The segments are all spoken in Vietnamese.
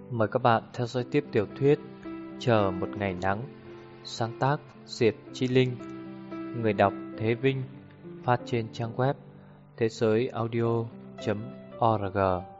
Mời các bạn theo dõi tiếp tiểu thuyết Chờ một ngày nắng, sáng tác Diệp Chi Linh, người đọc Thế Vinh, phát trên trang web thế giới audio.org.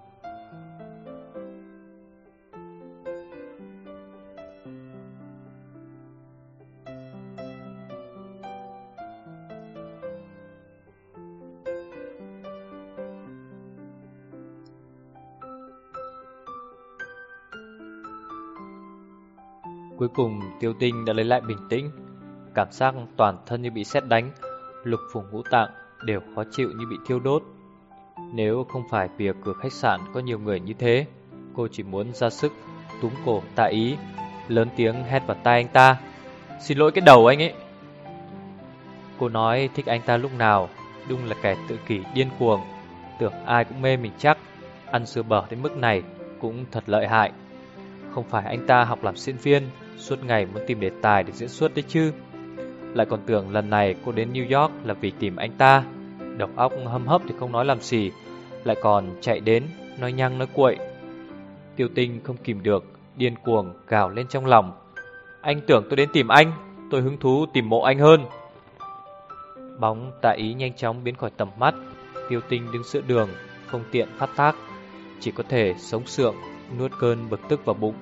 Cuối cùng Tiêu Tinh đã lấy lại bình tĩnh, cảm giác toàn thân như bị sét đánh, lục phủ ngũ tạng đều khó chịu như bị thiêu đốt. Nếu không phải vì ở cửa khách sạn có nhiều người như thế, cô chỉ muốn ra sức túm cổ Tạ Ý, lớn tiếng hét vào tai anh ta: "Xin lỗi cái đầu anh ấy." Cô nói thích anh ta lúc nào, đúng là kẻ tự kỷ điên cuồng, tưởng ai cũng mê mình chắc, ăn sữa bở đến mức này cũng thật lợi hại. Không phải anh ta học làm diễn viên, suốt ngày muốn tìm đề tài để diễn xuất đấy chứ. Lại còn tưởng lần này cô đến New York là vì tìm anh ta. Đầu óc hâm hấp thì không nói làm gì, lại còn chạy đến nói nhăng nói cuội. Tiêu Tinh không kìm được, điên cuồng gào lên trong lòng: "Anh tưởng tôi đến tìm anh, tôi hứng thú tìm mộ anh hơn." Bóng Tạ Ý nhanh chóng biến khỏi tầm mắt. Tiêu Tinh đứng giữa đường, không tiện phát tác, chỉ có thể sống sượng nuốt cơn bực tức vào bụng.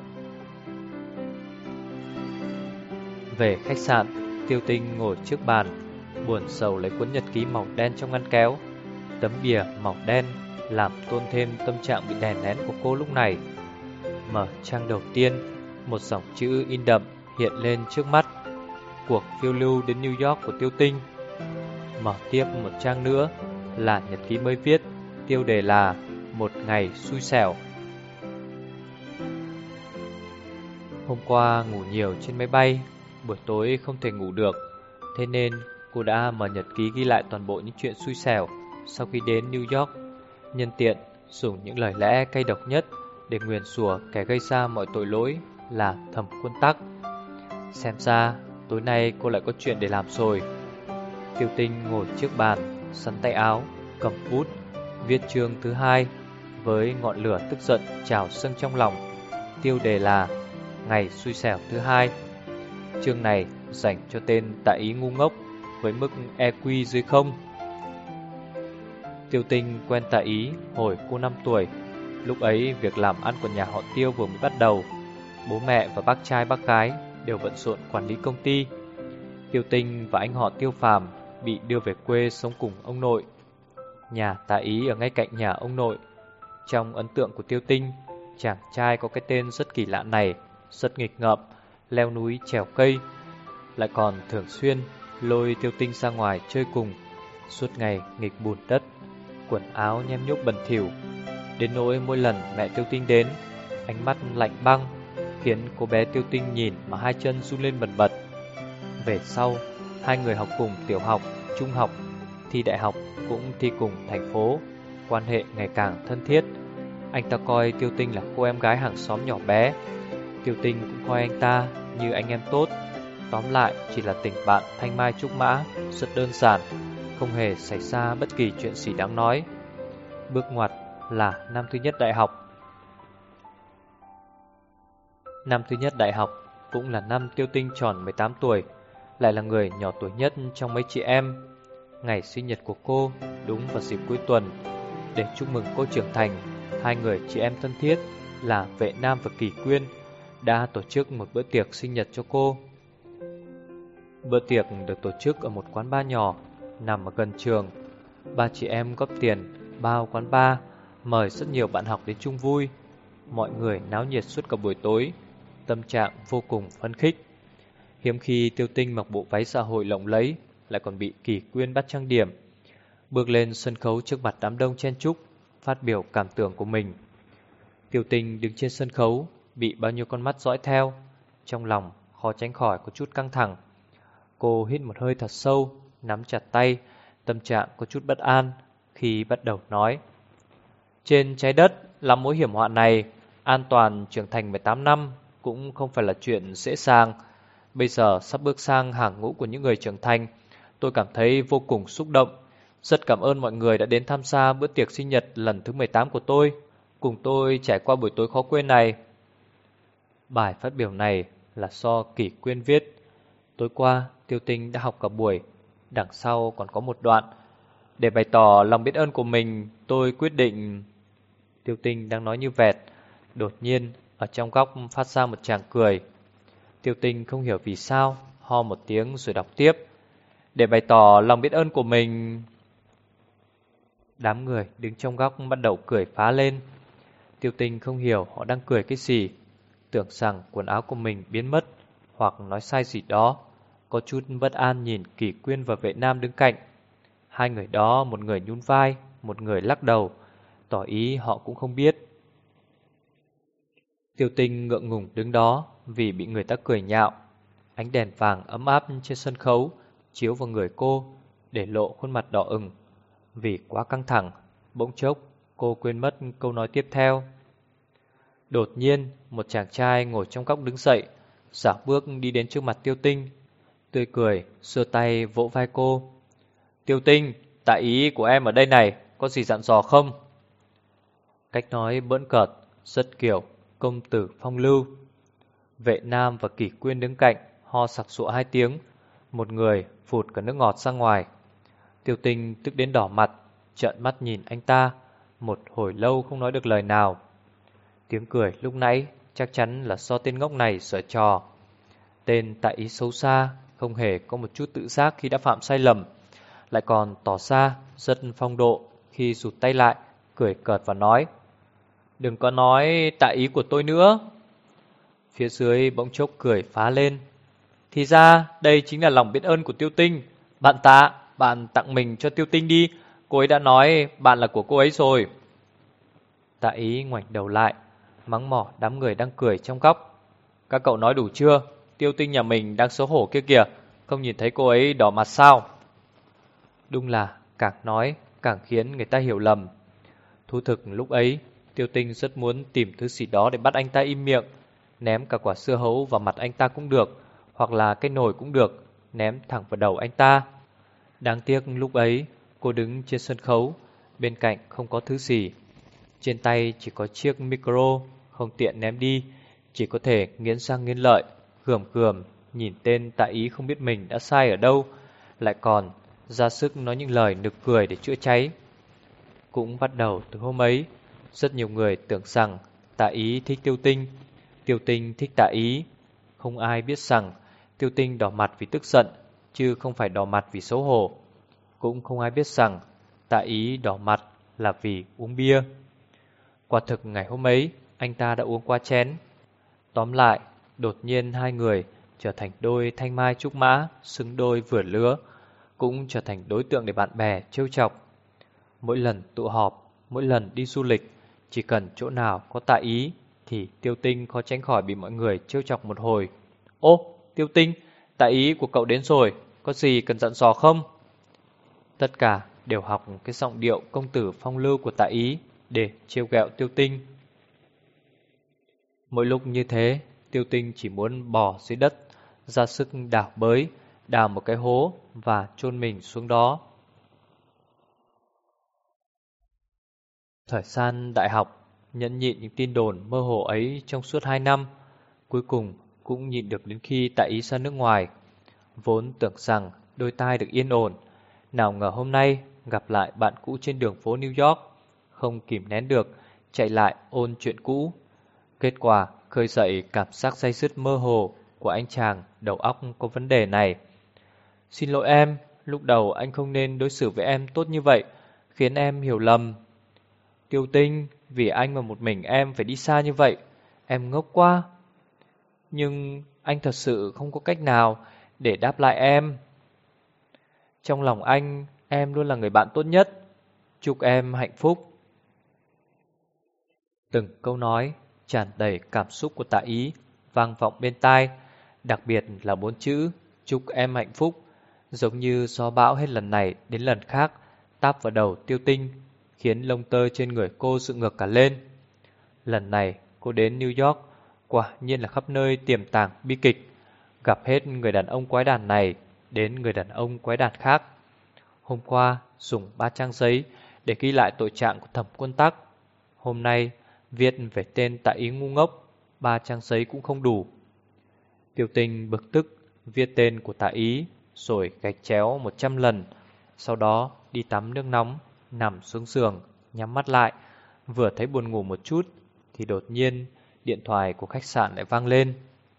Về khách sạn, Tiêu Tinh ngồi trước bàn, buồn sầu lấy cuốn nhật ký màu đen trong ngăn kéo. Tấm bìa màu đen làm tôn thêm tâm trạng bị đè nén của cô lúc này. Mở trang đầu tiên, một dòng chữ in đậm hiện lên trước mắt: cuộc phiêu lưu đến New York của Tiêu Tinh. Mở tiếp một trang nữa là nhật ký mới viết, tiêu đề là "Một ngày xui xẻo". Hôm qua ngủ nhiều trên máy bay, buổi tối không thể ngủ được, thế nên cô đã mở nhật ký ghi lại toàn bộ những chuyện xui xẻo sau khi đến New York, nhân tiện dùng những lời lẽ cay độc nhất để nguyền rủa kẻ gây ra mọi tội lỗi là Thẩm Quân Tắc. Xem ra tối nay cô lại có chuyện để làm rồi. Tiêu Tinh ngồi trước bàn, sắn tay áo, cầm bút, viết chương thứ 2 với ngọn lửa tức giận trào dâng trong lòng. Tiêu đề là "Ngày xui xẻo thứ 2". Chương này dành cho tên Tạ Ý ngu ngốc với mức EQ dưới 0. Tiêu Tinh quen Tạ Ý hồi cô 5 tuổi. Lúc ấy việc làm ăn của nhà họ Tiêu vừa mới bắt đầu. Bố mẹ và bác trai bác gái đều bận rộn quản lý công ty. Tiêu Tinh và anh họ Tiêu Phàm bị đưa về quê sống cùng ông nội. Nhà Tạ Ý ở ngay cạnh nhà ông nội. Trong ấn tượng của Tiêu Tinh, chàng trai có cái tên rất kỳ lạ này rất nghịch ngợm, leo núi trèo cây, lại còn thường xuyên lôi Tiêu Tinh ra ngoài chơi cùng, suốt ngày nghịch bùn đất, quần áo nhem nhúc bẩn thỉu, đến nỗi mỗi lần mẹ Tiêu Tinh đến, ánh mắt lạnh băng khiến cô bé Tiêu Tinh nhìn mà hai chân run lên bần bật. Về sau, hai người học cùng tiểu học, trung học, thi đại học cũng thi cùng thành phố, quan hệ ngày càng thân thiết. Anh ta coi Tiêu Tinh là cô em gái hàng xóm nhỏ bé, Tiêu Tinh cũng coi anh ta như anh em tốt. Tóm lại chỉ là tình bạn thanh mai trúc mã, rất đơn giản, không hề xảy ra bất kỳ chuyện gì đáng nói. Bước ngoặt là năm thứ nhất đại học. Năm thứ nhất đại học cũng là năm Tiêu Tinh tròn 18 tuổi, lại là người nhỏ tuổi nhất trong mấy chị em. Ngày sinh nhật của cô đúng vào dịp cuối tuần. Để chúc mừng cô trưởng thành, hai người chị em thân thiết là Vệ Nam và Kỳ Quyên đã tổ chức một bữa tiệc sinh nhật cho cô. Bữa tiệc được tổ chức ở một quán bar nhỏ nằm ở gần trường. Ba chị em góp tiền bao quán bar, mời rất nhiều bạn học đến chung vui. Mọi người náo nhiệt suốt cả buổi tối, tâm trạng vô cùng phấn khích. Hiếm khi Tiêu Tinh mặc bộ váy xã hội lộng lẫy, lại còn bị Kỳ Quyên bắt trang điểm, bước lên sân khấu trước mặt đám đông chen chúc, phát biểu cảm tưởng của mình. Tiêu Tinh đứng trên sân khấu, bị bao nhiêu con mắt dõi theo, trong lòng khó tránh khỏi có chút căng thẳng. Cô hít một hơi thật sâu, nắm chặt tay, tâm trạng có chút bất an khi bắt đầu nói: "Trên trái đất lắm mối hiểm họa này, an toàn trưởng thành 18 năm cũng không phải là chuyện dễ dàng. Bây giờ sắp bước sang hàng ngũ của những người trưởng thành, tôi cảm thấy vô cùng xúc động. Rất cảm ơn mọi người đã đến tham gia bữa tiệc sinh nhật lần thứ 18 của tôi, cùng tôi trải qua buổi tối khó quên này." Bài phát biểu này là do Kỷ Quyên viết. Tối qua Tiêu Tinh đã học cả buổi. Đằng sau còn có một đoạn. Để bày tỏ lòng biết ơn của mình, tôi quyết định... Tiêu Tinh đang nói như vẹt. Đột nhiên ở trong góc phát ra một tràng cười. Tiêu Tinh không hiểu vì sao, ho một tiếng rồi đọc tiếp. Để bày tỏ lòng biết ơn của mình... Đám người đứng trong góc bắt đầu cười phá lên. Tiêu Tinh không hiểu họ đang cười cái gì, tưởng rằng quần áo của mình biến mất hoặc nói sai gì đó. Có chút bất an nhìn Kỷ Quyên và Vệ Nam đứng cạnh. Hai người đó, một người nhún vai, một người lắc đầu, tỏ ý họ cũng không biết. Tiêu Tinh ngượng ngùng đứng đó vì bị người ta cười nhạo. Ánh đèn vàng ấm áp trên sân khấu chiếu vào người cô, để lộ khuôn mặt đỏ ửng. Vì quá căng thẳng, bỗng chốc cô quên mất câu nói tiếp theo. Đột nhiên một chàng trai ngồi trong góc đứng dậy, dạo bước đi đến trước mặt Tiêu Tinh, tươi cười giơ tay vỗ vai cô. Tiêu Tinh, tại ý của em ở đây này, có gì dặn dò không? Cách nói bỡn cợt, rất kiểu công tử phong lưu. Vệ Nam và Kỷ Quyên đứng cạnh ho sặc sụa hai tiếng, một người phụt cả nước ngọt ra ngoài. Tiêu Tinh tức đến đỏ mặt, trợn mắt nhìn anh ta, một hồi lâu không nói được lời nào. Tiếng cười lúc nãy chắc chắn là do tên ngốc này giở trò. Tên tại ý xấu xa, không hề có một chút tự giác khi đã phạm sai lầm, lại còn tỏ ra rất phong độ khi rụt tay lại, cười cợt và nói: Đừng có nói tại ý của tôi nữa. Phía dưới bỗng chốc cười phá lên. Thì ra đây chính là lòng biết ơn của Tiêu Tinh. Bạn Tạ, bạn tặng mình cho Tiêu Tinh đi, cô ấy đã nói bạn là của cô ấy rồi. Tạ ý ngoảnh đầu lại, mắng mỏ đám người đang cười trong góc. Các cậu nói đủ chưa? Tiêu Tinh nhà mình đang xấu hổ kia kìa, không nhìn thấy cô ấy đỏ mặt sao? Đúng là càng nói càng khiến người ta hiểu lầm. Thú thực lúc ấy Tiêu Tinh rất muốn tìm thứ gì đó để bắt anh ta im miệng. Ném cả quả sưa hấu vào mặt anh ta cũng được, hoặc là cái nồi cũng được, ném thẳng vào đầu anh ta. Đáng tiếc lúc ấy cô đứng trên sân khấu, bên cạnh không có thứ gì. Trên tay chỉ có chiếc micro, không tiện ném đi, chỉ có thể nghiến răng nghiến lợi, gườm gườm nhìn tên Tạ Ý không biết mình đã sai ở đâu, lại còn ra sức nói những lời nực cười để chữa cháy. Cũng bắt đầu từ hôm ấy, rất nhiều người tưởng rằng Tạ Ý thích Tiêu Tinh, Tiêu Tinh thích Tạ Ý. Không ai biết rằng Tiêu Tinh đỏ mặt vì tức giận, chứ không phải đỏ mặt vì xấu hổ. Cũng không ai biết rằng Tạ Ý đỏ mặt là vì uống bia. Quả thực ngày hôm ấy anh ta đã uống qua chén. Tóm lại, đột nhiên hai người trở thành đôi thanh mai trúc mã, xứng đôi vừa lứa, cũng trở thành đối tượng để bạn bè trêu chọc. Mỗi lần tụ họp, mỗi lần đi du lịch, chỉ cần chỗ nào có Tạ Ý thì Tiêu Tinh khó tránh khỏi bị mọi người trêu chọc một hồi. Ô, Tiêu Tinh, Tạ Ý của cậu đến rồi, có gì cần dặn dò không? Tất cả đều học cái giọng điệu công tử phong lưu của Tạ Ý để trêu ghẹo Tiêu Tinh. Mỗi lúc như thế, Tiêu Tinh chỉ muốn bò dưới đất, ra sức đào bới, đào một cái hố và chôn mình xuống đó. Thời gian đại học, nhẫn nhịn những tin đồn mơ hồ ấy trong suốt 2 năm, cuối cùng cũng nhịn được đến khi Tạ Ý ra nước ngoài. Vốn tưởng rằng đôi tai được yên ổn, nào ngờ hôm nay gặp lại bạn cũ trên đường phố New York, không kìm nén được, chạy lại ôn chuyện cũ. Kết quả khơi dậy cảm giác day dứt mơ hồ của anh chàng đầu óc có vấn đề này. Xin lỗi em, lúc đầu anh không nên đối xử với em tốt như vậy, khiến em hiểu lầm. Tiêu Tinh, vì anh mà một mình em phải đi xa như vậy, em ngốc quá. Nhưng anh thật sự không có cách nào để đáp lại em. Trong lòng anh, em luôn là người bạn tốt nhất. Chúc em hạnh phúc. Từng câu nói tràn đầy cảm xúc của Tạ Ý vang vọng bên tai, đặc biệt là 4 chữ chúc em hạnh phúc, giống như gió bão hết lần này đến lần khác táp vào đầu Tiêu Tinh, khiến lông tơ trên người cô dựng ngược cả lên. Lần này cô đến New York, quả nhiên là khắp nơi tiềm tàng bi kịch, gặp hết người đàn ông quái đản này đến người đàn ông quái đản khác. Hôm qua dùng 3 trang giấy để ghi lại tội trạng của Thẩm Quân Tắc, hôm nay viết về tên Tạ Ý ngu ngốc. 3 trang giấy cũng không đủ. Tiêu Tinh bực tức viết tên của Tạ Ý rồi gạch chéo 100 lần. Sau đó đi tắm nước nóng, nằm xuống giường, nhắm mắt lại. Vừa thấy buồn ngủ một chút thì đột nhiên điện thoại của khách sạn lại vang lên.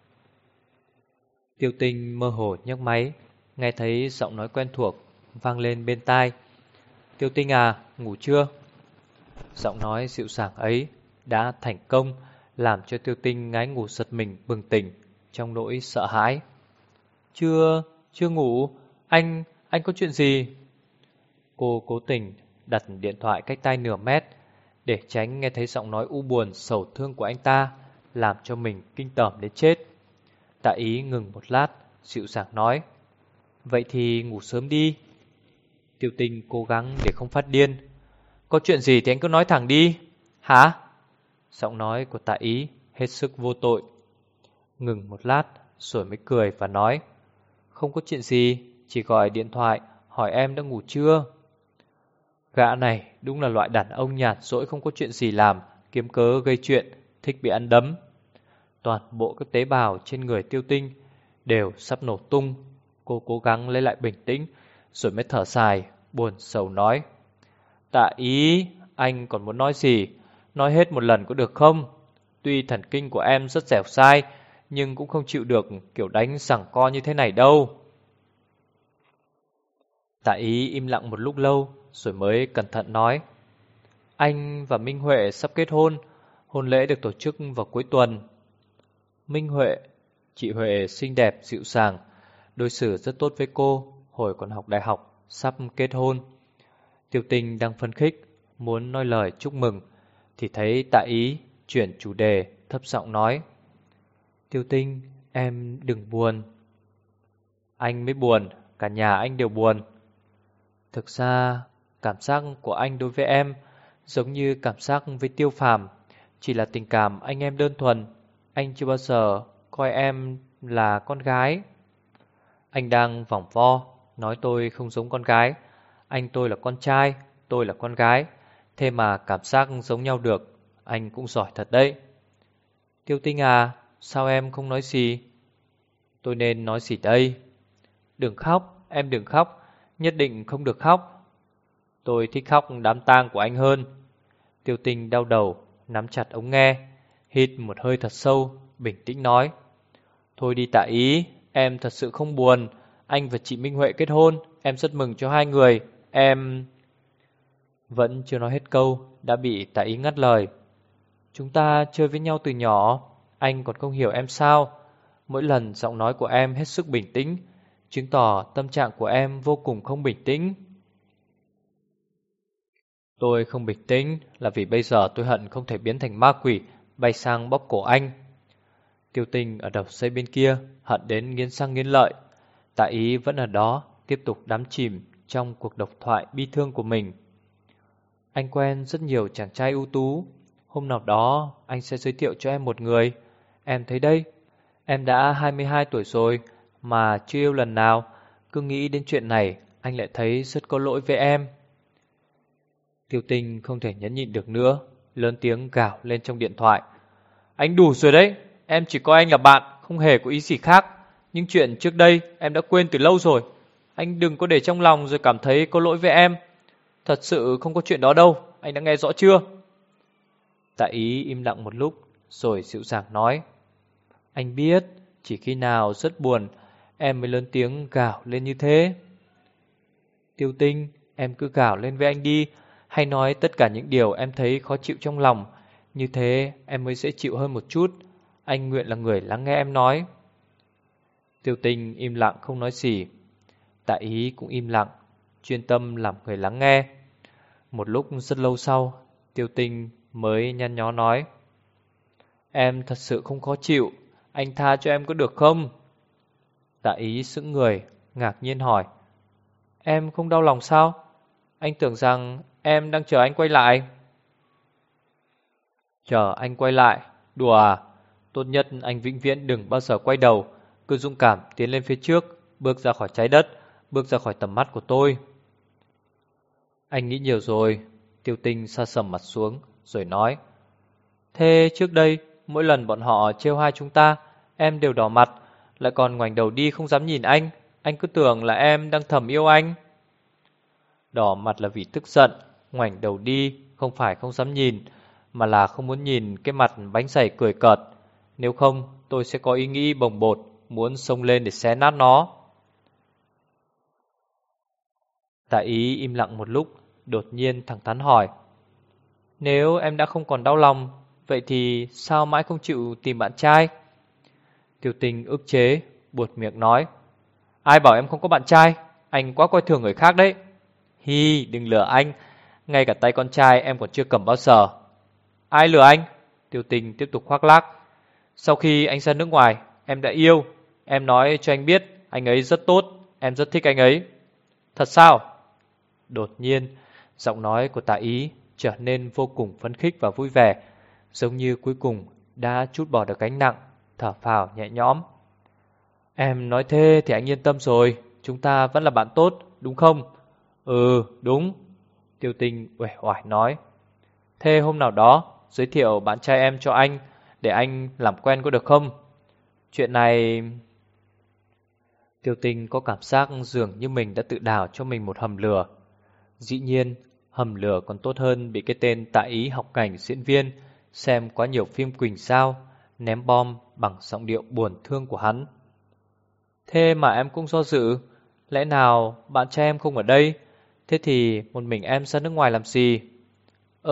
Tiêu Tinh mơ hồ nhấc máy, nghe thấy giọng nói quen thuộc vang lên bên tai. Tiêu Tinh à, ngủ chưa? Giọng nói dịu dàng ấy đã thành công làm cho Tiêu Tinh ngái ngủ giật mình bừng tỉnh trong nỗi sợ hãi. Chưa ngủ, anh có chuyện gì? Cô cố tình đặt điện thoại cách tai nửa mét để tránh nghe thấy giọng nói u buồn sầu thương của anh ta, làm cho mình kinh tởm đến chết. Tạ Ý ngừng một lát, dịu dàng nói, vậy thì ngủ sớm đi. Tiêu Tinh cố gắng để không phát điên. Có chuyện gì thì anh cứ nói thẳng đi. Hả? Giọng nói của Tạ Ý hết sức vô tội. Ngừng một lát rồi mới cười và nói, không có chuyện gì, chỉ gọi điện thoại hỏi em đã ngủ chưa. Gã này đúng là loại đàn ông nhạt dỗi không có chuyện gì làm, kiếm cớ gây chuyện, thích bị ăn đấm. Toàn bộ các tế bào trên người Tiêu Tinh đều sắp nổ tung. Cô cố gắng lấy lại bình tĩnh rồi mới thở dài, buồn sầu nói, Tạ Ý, anh còn muốn nói gì? Nói hết một lần có được không? Tuy thần kinh của em rất dẻo dai, nhưng cũng không chịu được kiểu đánh giằng co như thế này đâu. Tạ Ý im lặng một lúc lâu rồi mới cẩn thận nói, anh và Minh Huệ sắp kết hôn, hôn lễ được tổ chức vào cuối tuần. Minh Huệ, chị Huệ xinh đẹp dịu dàng, đối xử rất tốt với cô hồi còn học đại học, sắp kết hôn. Tiêu Tinh đang phấn khích muốn nói lời chúc mừng thì thấy Tạ Ý chuyển chủ đề, thấp giọng nói, Tiêu Tinh, em đừng buồn. Anh mới buồn, cả nhà anh đều buồn. Thực ra cảm giác của anh đối với em giống như cảm giác với Tiêu Phàm, chỉ là tình cảm anh em đơn thuần. Anh chưa bao giờ coi em là con gái. Anh đang vòng vo nói tôi không giống con gái. Anh tôi là con trai, tôi là con gái, thế mà cảm giác giống nhau được. Anh cũng giỏi thật đấy. Tiêu Tinh à, sao em không nói gì? Tôi nên nói gì đây? Đừng khóc, em đừng khóc, nhất định không được khóc. Tôi thích khóc đám tang của anh hơn. Tiêu Tinh đau đầu, nắm chặt ống nghe, hít một hơi thật sâu, bình tĩnh nói, thôi đi Tạ Ý, em thật sự không buồn. Anh và chị Minh Huệ kết hôn, em rất mừng cho hai người. Em... Vẫn chưa nói hết câu đã bị Tạ Ý ngắt lời. Chúng ta chơi với nhau từ nhỏ, anh còn không hiểu em sao? Mỗi lần giọng nói của em hết sức bình tĩnh, chứng tỏ tâm trạng của em vô cùng không bình tĩnh. Tôi không bình tĩnh là vì bây giờ tôi hận không thể biến thành ma quỷ bay sang bóp cổ anh. Tiêu Tinh ở đầu dây bên kia hận đến nghiến răng nghiến lợi. Tạ Ý vẫn ở đó tiếp tục đắm chìm trong cuộc độc thoại bi thương của mình. Anh quen rất nhiều chàng trai ưu tú, hôm nào đó anh sẽ giới thiệu cho em một người. Em thấy đây, em đã 22 tuổi rồi mà chưa yêu lần nào. Cứ nghĩ đến chuyện này anh lại thấy rất có lỗi với em. Tiêu Tinh không thể nhẫn nhịn được nữa, lớn tiếng gào lên trong điện thoại, anh đủ rồi đấy, em chỉ coi anh là bạn, không hề có ý gì khác. Nhưng chuyện trước đây em đã quên từ lâu rồi. Anh đừng có để trong lòng rồi cảm thấy có lỗi với em. Thật sự không có chuyện đó đâu, anh đã nghe rõ chưa? Tạ Ý im lặng một lúc rồi dịu dàng nói, anh biết, chỉ khi nào rất buồn em mới lớn tiếng gào lên như thế. Tiêu Tinh, em cứ gào lên với anh đi, hay nói tất cả những điều em thấy khó chịu trong lòng. Như thế em mới dễ chịu hơn một chút. Anh nguyện là người lắng nghe em nói. Tiêu Tinh im lặng không nói gì. Tạ Ý cũng im lặng, chuyên tâm làm người lắng nghe. Một lúc rất lâu sau, Tiêu Tinh mới nhăn nhó nói, em thật sự không khó chịu, anh tha cho em có được không? Tạ Ý sững người, ngạc nhiên hỏi, em không đau lòng sao? Anh tưởng rằng em đang chờ anh quay lại. Chờ anh quay lại? Đùa à? Tốt nhất anh vĩnh viễn đừng bao giờ quay đầu, cứ dũng cảm tiến lên phía trước, bước ra khỏi trái đất, bước ra khỏi tầm mắt của tôi. Anh nghĩ nhiều rồi. Tiêu Tinh sa sầm mặt xuống rồi nói, thế trước đây mỗi lần bọn họ trêu hai chúng ta, em đều đỏ mặt, lại còn ngoảnh đầu đi không dám nhìn anh. Anh cứ tưởng là em đang thầm yêu anh. Đỏ mặt là vì tức giận, ngoảnh đầu đi không phải không dám nhìn, mà là không muốn nhìn cái mặt bánh dày cười cợt. Nếu không, tôi sẽ có ý nghĩ bồng bột, muốn xông lên để xé nát nó. Tạ Ý im lặng một lúc, đột nhiên thẳng thắn hỏi: Nếu em đã không còn đau lòng, vậy thì sao mãi không chịu tìm bạn trai? Tiêu Tinh ức chế, buột miệng nói: Ai bảo em không có bạn trai? Anh quá coi thường người khác đấy. Hi, đừng lừa anh, ngay cả tay con trai em còn chưa cầm bao giờ. Ai lừa anh? Tiêu Tinh tiếp tục khoác lác. Sau khi anh ra nước ngoài, em đã yêu. Em nói cho anh biết anh ấy rất tốt, em rất thích anh ấy. Thật sao? Đột nhiên, giọng nói của Tạ Ý trở nên vô cùng phấn khích và vui vẻ, giống như cuối cùng đã trút bỏ được gánh nặng, thở phào nhẹ nhõm. Em nói thế thì anh yên tâm rồi, chúng ta vẫn là bạn tốt, đúng không? Ừ, đúng. Tiêu Tinh uể oải nói. Thế hôm nào đó giới thiệu bạn trai em cho anh, để anh làm quen có được không? Chuyện này... Tiêu Tinh có cảm giác dường như mình đã tự đào cho mình một hầm lửa. Dĩ nhiên, hầm lửa còn tốt hơn bị cái tên Tạ Ý học cảnh diễn viên xem quá nhiều phim Quỳnh sao, ném bom bằng giọng điệu buồn thương của hắn. Thế mà em cũng do dự, lẽ nào bạn trai em không ở đây? Thế thì một mình em ra nước ngoài làm gì? Ơ,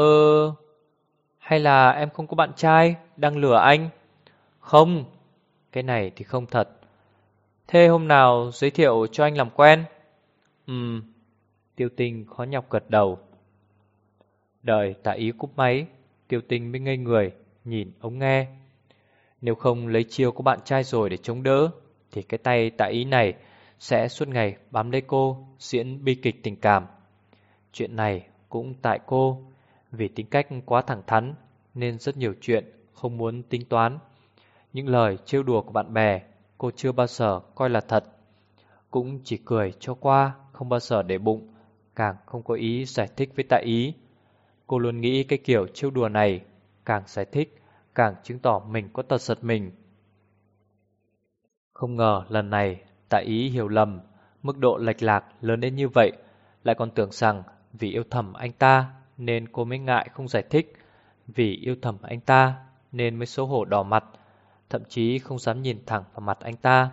hay là em không có bạn trai, đang lừa anh? Không, cái này thì không thật. Thế hôm nào giới thiệu cho anh làm quen? Ừm, Tiêu Tinh khó nhọc gật đầu. Đợi Tạ Ý cúp máy, Tiêu Tinh mới ngây người, nhìn ống nghe. Nếu không lấy chiêu của bạn trai rồi để chống đỡ, thì cái tay Tạ Ý này sẽ suốt ngày bám lấy cô, diễn bi kịch tình cảm. Chuyện này cũng tại cô, vì tính cách quá thẳng thắn nên rất nhiều chuyện không muốn tính toán. Những lời trêu đùa của bạn bè cô chưa bao giờ coi là thật, cũng chỉ cười cho qua, không bao giờ để bụng, càng không có ý giải thích với Tạ Ý. Cô luôn nghĩ cái kiểu trêu đùa này càng giải thích, càng chứng tỏ mình có tật giật mình. Không ngờ lần này Tạ Ý hiểu lầm, mức độ lệch lạc lớn đến như vậy, lại còn tưởng rằng vì yêu thầm anh ta nên cô mới ngại không giải thích, vì yêu thầm anh ta nên mới xấu hổ đỏ mặt, thậm chí không dám nhìn thẳng vào mặt anh ta.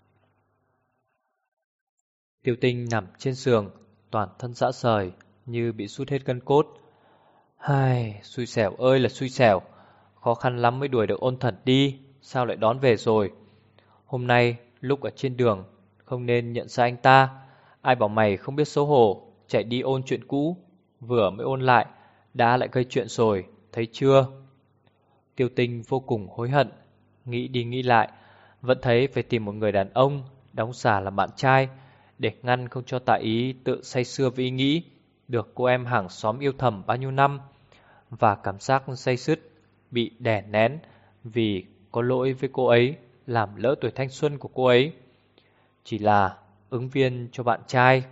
Tiêu Tinh nằm trên giường, toàn thân rã rời, như bị sút hết gân cốt. Hai, xui xẻo ơi là xui xẻo, khó khăn lắm mới đuổi được Ôn Thần đi, sao lại đón về rồi? Hôm nay, lúc ở trên đường, không nên nhận ra anh ta. Ai bảo mày không biết xấu hổ, chạy đi ôn chuyện cũ, vừa mới ôn lại, đã lại gây chuyện rồi, thấy chưa? Tiêu Tinh vô cùng hối hận, nghĩ đi nghĩ lại, vẫn thấy phải tìm một người đàn ông đóng giả làm bạn trai, để ngăn không cho Tạ Ý tự say sưa với ý nghĩ được cô em hàng xóm yêu thầm bao nhiêu năm, và cảm giác say sứt bị đè nén vì có lỗi với cô ấy, làm lỡ tuổi thanh xuân của cô ấy. Chỉ là ứng viên cho bạn trai.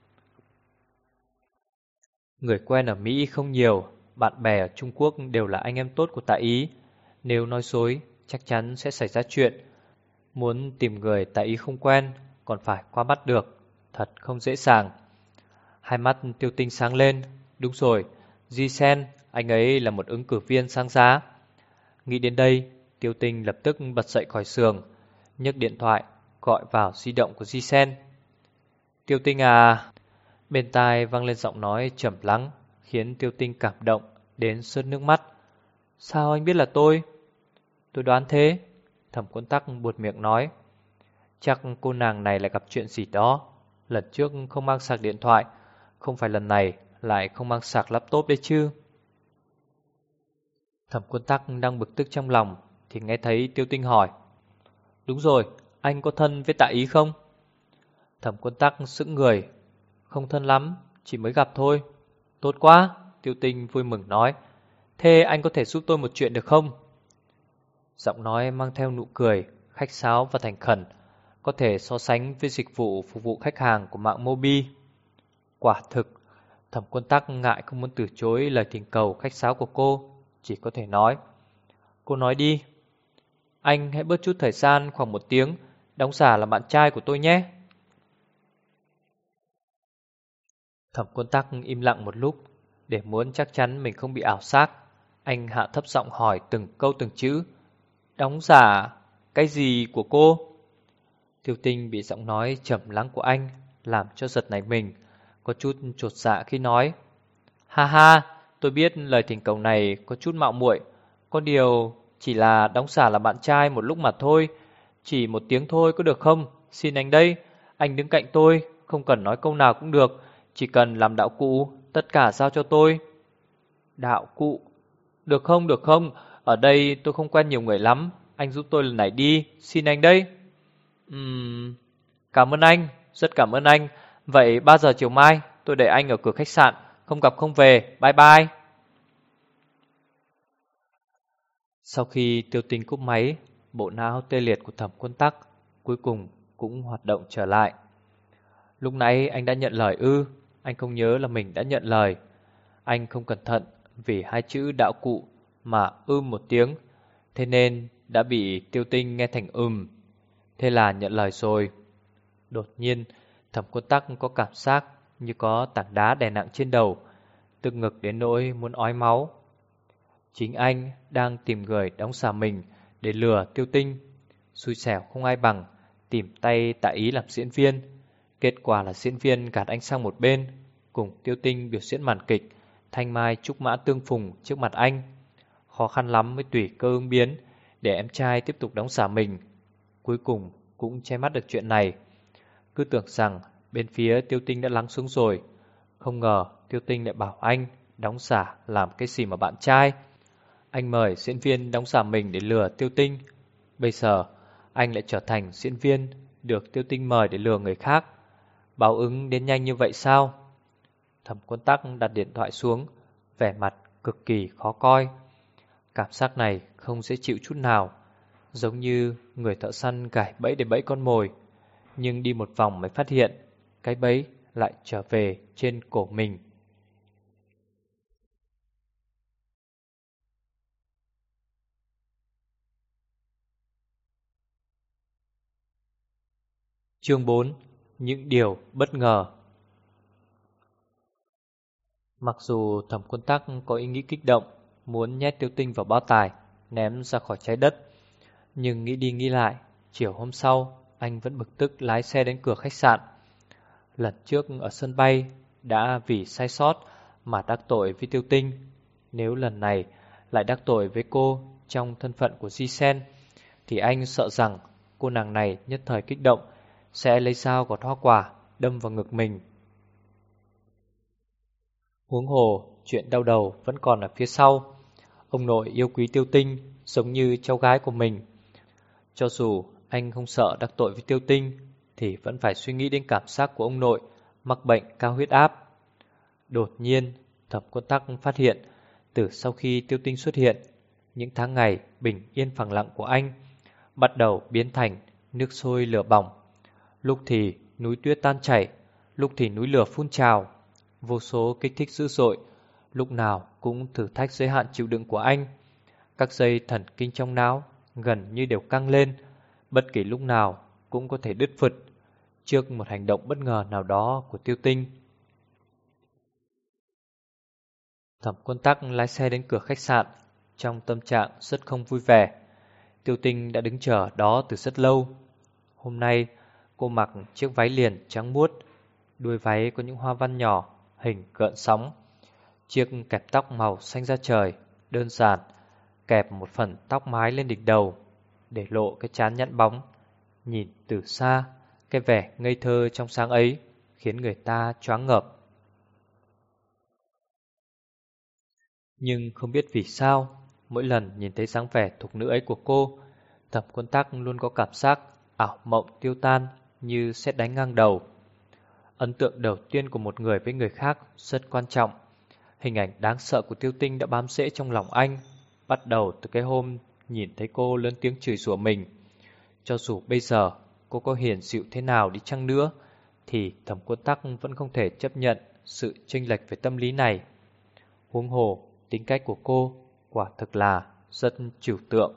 Người quen ở Mỹ không nhiều, bạn bè ở Trung Quốc đều là anh em tốt của Tạ Ý. Nếu nói dối, chắc chắn sẽ xảy ra chuyện. Muốn tìm người Tạ Ý không quen, còn phải qua mắt được, thật không dễ dàng. Hai mắt Tiêu Tinh sáng lên. Đúng rồi, Di Sen, anh ấy là một ứng cử viên sáng giá. Nghĩ đến đây, Tiêu Tinh lập tức bật dậy khỏi giường, nhấc điện thoại gọi vào di động của Di Sen. Tiêu Tinh à? Bên tai vang lên giọng nói trầm lắng, khiến Tiêu Tinh cảm động đến rớt nước mắt. Sao anh biết là tôi? Tôi đoán thế. Thẩm Quân Tắc buột miệng nói. Chắc cô nàng này lại gặp chuyện gì đó. Lần trước không mang sạc điện thoại, không phải lần này lại không mang sạc laptop đấy chứ. Thẩm Quân Tắc đang bực tức trong lòng thì nghe thấy Tiêu Tinh hỏi. Đúng rồi, anh có thân với Tạ Ý không? Thẩm Quân Tắc sững người. Không thân lắm, chỉ mới gặp thôi. Tốt quá, Tiêu Tinh vui mừng nói. Thế anh có thể giúp tôi một chuyện được không? Giọng nói mang theo nụ cười, khách sáo và thành khẩn, có thể so sánh với dịch vụ phục vụ khách hàng của mạng Mobi. Quả thực, Thẩm Quân Tắc ngại không muốn từ chối lời thỉnh cầu khách sáo của cô, chỉ có thể nói. Cô nói đi. Anh hãy bớt chút thời gian khoảng 1 tiếng, đóng giả là bạn trai của tôi nhé. Thẩm Quân Tắc im lặng một lúc, để muốn chắc chắn mình không bị ảo giác. Anh hạ thấp giọng hỏi từng câu từng chữ. Đóng giả? Cái gì của cô? Tiêu Tinh bị giọng nói trầm lắng của anh làm cho giật nảy mình, có chút chột dạ khi nói. Ha ha, tôi biết lời thỉnh cầu này có chút mạo muội, có điều chỉ là đóng giả là bạn trai một lúc mà thôi. Chỉ 1 tiếng thôi có được không? Xin anh đây, anh đứng cạnh tôi, không cần nói câu nào cũng được, chỉ cần làm đạo cụ, tất cả giao cho tôi. Đạo cụ? Được không, được không? Ở đây tôi không quen nhiều người lắm, anh giúp tôi lần này đi, xin anh đây. Ừm, Cảm ơn anh, rất cảm ơn anh. Vậy 3 giờ chiều mai tôi để anh ở cửa khách sạn, không gặp không về, bye bye. Sau khi Tiêu Tinh cúp máy, bộ não tê liệt của Thẩm Quân Tắc cuối cùng cũng hoạt động trở lại. Lúc nãy anh đã nhận lời ư? Anh không nhớ là mình đã nhận lời. Anh không cẩn thận vì 2 chữ đạo cụ mà 1 tiếng, thế nên đã bị Tiêu Tinh nghe thành Thế là nhận lời rồi. Đột nhiên, Thẩm Quân Tắc có cảm giác như có tảng đá đè nặng trên đầu, tức ngực đến nỗi muốn ói máu. Chính anh đang tìm người đóng xà mình để lừa Tiêu Tinh. Xui xẻo không ai bằng, tìm tay tạ ý làm diễn viên. Kết quả là diễn viên gạt anh sang một bên, cùng Tiêu Tinh biểu diễn màn kịch thanh mai trúc mã tương phùng trước mặt anh. Khó khăn lắm mới tùy cơ ứng biến để em trai tiếp tục đóng xà mình. Cuối cùng cũng che mắt được chuyện này. Cứ tưởng rằng bên phía Tiêu Tinh đã lắng xuống rồi, không ngờ Tiêu Tinh lại bảo anh đóng giả làm cái gì mà bạn trai. Anh mời diễn viên đóng giả mình để lừa Tiêu Tinh. Bây giờ anh lại trở thành diễn viên được Tiêu Tinh mời để lừa người khác. Báo ứng đến nhanh như vậy sao? Thẩm Quân Tắc đặt điện thoại xuống, vẻ mặt cực kỳ khó coi. Cảm giác này không dễ chịu chút nào, giống như người thợ săn gài bẫy để bẫy con mồi, nhưng đi một vòng mới phát hiện cái bẫy lại trở về trên cổ mình. Chương 4. Những điều bất ngờ. Mặc dù Thẩm Quân Tắc có ý nghĩ kích động, muốn nhét Tiêu Tinh vào bao tải, ném ra khỏi trái đất, nhưng nghĩ đi nghĩ lại, chiều hôm sau, anh vẫn bực tức lái xe đến cửa khách sạn. Lần trước ở sân bay, đã vì sai sót mà đắc tội với Tiêu Tinh. Nếu lần này lại đắc tội với cô trong thân phận của Di Sen, thì anh sợ rằng cô nàng này nhất thời kích động sẽ lấy dao gọt hoa quả đâm vào ngực mình. Huống hồ, chuyện đau đầu vẫn còn ở phía sau. Ông nội yêu quý Tiêu Tinh giống như cháu gái của mình. Cho dù anh không sợ đắc tội với Tiêu Tinh, thì vẫn phải suy nghĩ đến cảm giác của ông nội mắc bệnh cao huyết áp. Đột nhiên, Thẩm Quân Tắc phát hiện, từ sau khi Tiêu Tinh xuất hiện, những tháng ngày bình yên phẳng lặng của anh bắt đầu biến thành nước sôi lửa bỏng. Lúc thì núi tuyết tan chảy, lúc thì núi lửa phun trào, vô số kích thích dữ dội, lúc nào cũng thử thách giới hạn chịu đựng của anh. Các dây thần kinh trong não gần như đều căng lên, bất kỳ lúc nào cũng có thể đứt phụt trước một hành động bất ngờ nào đó của Tiêu Tinh. Thẩm Quân Tắc lái xe đến cửa khách sạn trong tâm trạng rất không vui vẻ. Tiêu Tinh đã đứng chờ đó từ rất lâu. Hôm nay cô mặc chiếc váy liền trắng muốt, đuôi váy có những hoa văn nhỏ hình gợn sóng. Chiếc kẹp tóc màu xanh da trời đơn giản, kẹp một phần tóc mái lên đỉnh đầu, để lộ cái trán nhẵn bóng. Nhìn từ xa, cái vẻ ngây thơ trong sáng ấy khiến người ta choáng ngợp. Nhưng không biết vì sao, mỗi lần nhìn thấy dáng vẻ thục nữ ấy của cô, Thẩm Quân Tắc luôn có cảm giác ảo mộng tiêu tan như sét đánh ngang đầu. Ấn tượng đầu tiên của một người với người khác rất quan trọng. Hình ảnh đáng sợ của Tiêu Tinh đã bám rễ trong lòng anh, bắt đầu từ cái hôm nhìn thấy cô lớn tiếng chửi rủa mình. Cho dù bây giờ cô có hiền dịu thế nào đi chăng nữa, thì Thẩm Quân Tắc vẫn không thể chấp nhận sự chênh lệch về tâm lý này. Huống hồ, tính cách của cô quả thực là rất trừu tượng.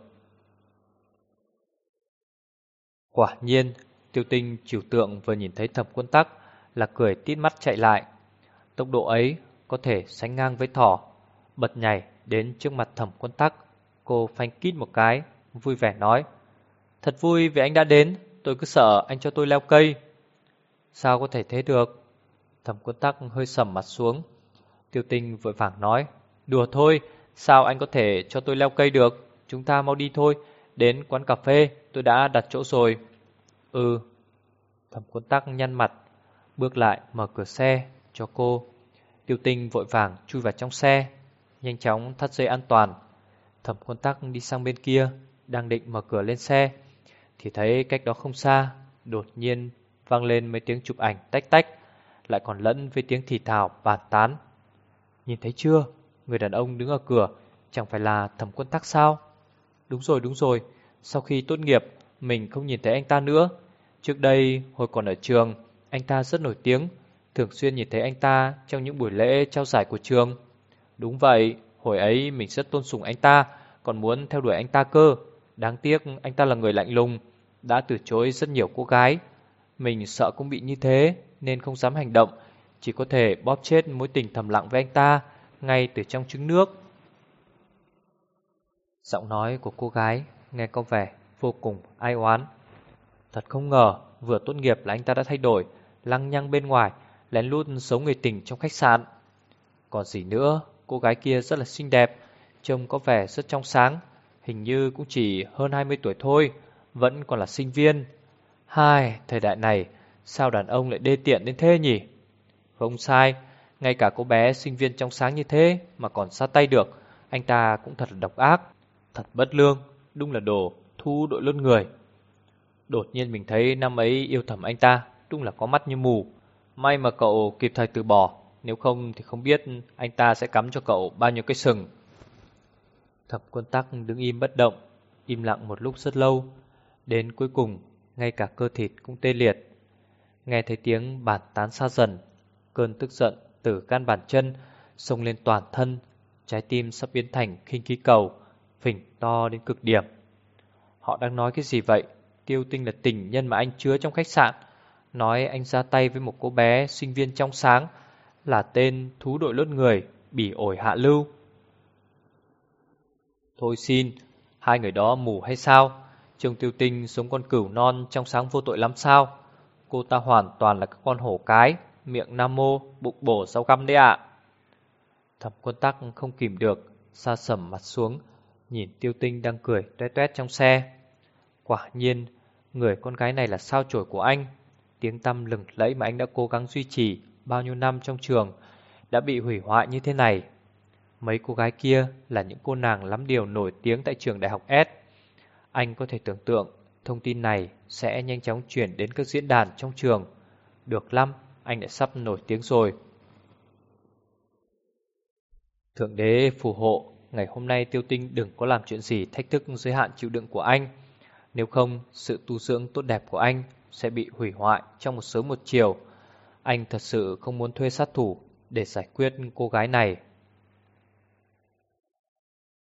Quả nhiên, Tiêu Tinh trừu tượng vừa nhìn thấy Thẩm Quân Tắc là cười tít mắt chạy lại. Tốc độ ấy có thể sánh ngang với thỏ. Bật nhảy đến trước mặt Thẩm Quân Tắc, cô phanh kít một cái, vui vẻ nói: "Thật vui vì anh đã đến, tôi cứ sợ anh cho tôi leo cây." "Sao có thể thế được?" Thẩm Quân Tắc hơi sầm mặt xuống. Tiêu Tinh vội vàng nói: "Đùa thôi, sao anh có thể cho tôi leo cây được? Chúng ta mau đi thôi, đến quán cà phê, tôi đã đặt chỗ rồi." "Ừ." Thẩm Quân Tắc nhăn mặt, bước lại mở cửa xe cho cô. Tiêu Tinh vội vàng chui vào trong xe, nhanh chóng thắt dây an toàn. Thẩm Quân Tắc đi sang bên kia, đang định mở cửa lên xe thì thấy cách đó không xa đột nhiên vang lên mấy tiếng chụp ảnh tách tách, lại còn lẫn với tiếng thì thào bàn tán. "Nhìn thấy chưa? Người đàn ông đứng ở cửa chẳng phải là Thẩm Quân Tắc sao?" Đúng rồi, sau khi tốt nghiệp mình không nhìn thấy anh ta nữa. Trước đây hồi còn ở trường, anh ta rất nổi tiếng, thường xuyên nhìn thấy anh ta trong những buổi lễ trao giải của trường." "Đúng vậy, hồi ấy mình rất tôn sùng anh ta, còn muốn theo đuổi anh ta cơ. Đáng tiếc anh ta là người lạnh lùng, đã từ chối rất nhiều cô gái. Mình sợ cũng bị như thế nên không dám hành động, chỉ có thể bóp chết mối tình thầm lặng với anh ta ngay từ trong trứng nước." Giọng nói của cô gái nghe có vẻ vô cùng ai oán. Thật không ngờ vừa tốt nghiệp là anh ta đã thay đổi, lăng nhăng bên ngoài, lén lút sống người tình trong khách sạn. Còn gì nữa, cô gái kia rất là xinh đẹp, trông có vẻ rất trong sáng, hình như cũng chỉ hơn 20 tuổi thôi, vẫn còn là sinh viên. Hai, thời đại này, sao đàn ông lại đê tiện đến thế nhỉ? Không sai, ngay cả cô bé sinh viên trong sáng như thế mà còn sát tay được, anh ta cũng thật là độc ác, thật bất lương, đúng là đồ thu đội lốt người. Đột nhiên mình thấy năm ấy yêu thầm anh ta, đúng là có mắt như mù. May mà cậu kịp thời từ bỏ, nếu không thì không biết anh ta sẽ cắm cho cậu bao nhiêu cái sừng. Thẩm Quân Tắc đứng im bất động, im lặng một lúc rất lâu. Đến cuối cùng, ngay cả cơ thịt cũng tê liệt. Nghe thấy tiếng bàn tán xa dần, cơn tức giận từ gan bàn chân xông lên toàn thân, trái tim sắp biến thành khinh khí cầu, phình to đến cực điểm. Họ đang nói cái gì vậy? Tiêu Tinh là tình nhân mà anh chứa trong khách sạn, nói anh ra tay với một cô bé sinh viên trong sáng, là tên thú đội lốt người, bỉ ổi hạ lưu. Thôi xin, hai người đó mù hay sao? Trông Tiêu Tinh giống con cừu non trong sáng vô tội lắm sao? Cô ta hoàn toàn là các con hổ cái, miệng nam mô, bụng bổ rau găm đấy ạ. Thẩm Quân Tắc không kìm được, sa sầm mặt xuống, nhìn Tiêu Tinh đang cười toét toét trong xe. Quả nhiên, người con gái này là sao chổi của anh. Tiếng tăm lừng lẫy mà anh đã cố gắng duy trì bao nhiêu năm trong trường đã bị hủy hoại như thế này. Mấy cô gái kia là những cô nàng lắm điều nổi tiếng tại trường đại học S. Anh có thể tưởng tượng thông tin này sẽ nhanh chóng chuyển đến các diễn đàn trong trường. Được lắm, anh đã sắp nổi tiếng rồi. Thượng đế phù hộ, ngày hôm nay Tiêu Tinh đừng có làm chuyện gì thách thức giới hạn chịu đựng của anh. Nếu không, sự tu dưỡng tốt đẹp của anh sẽ bị hủy hoại trong một sớm một chiều. Anh thật sự không muốn thuê sát thủ để giải quyết cô gái này.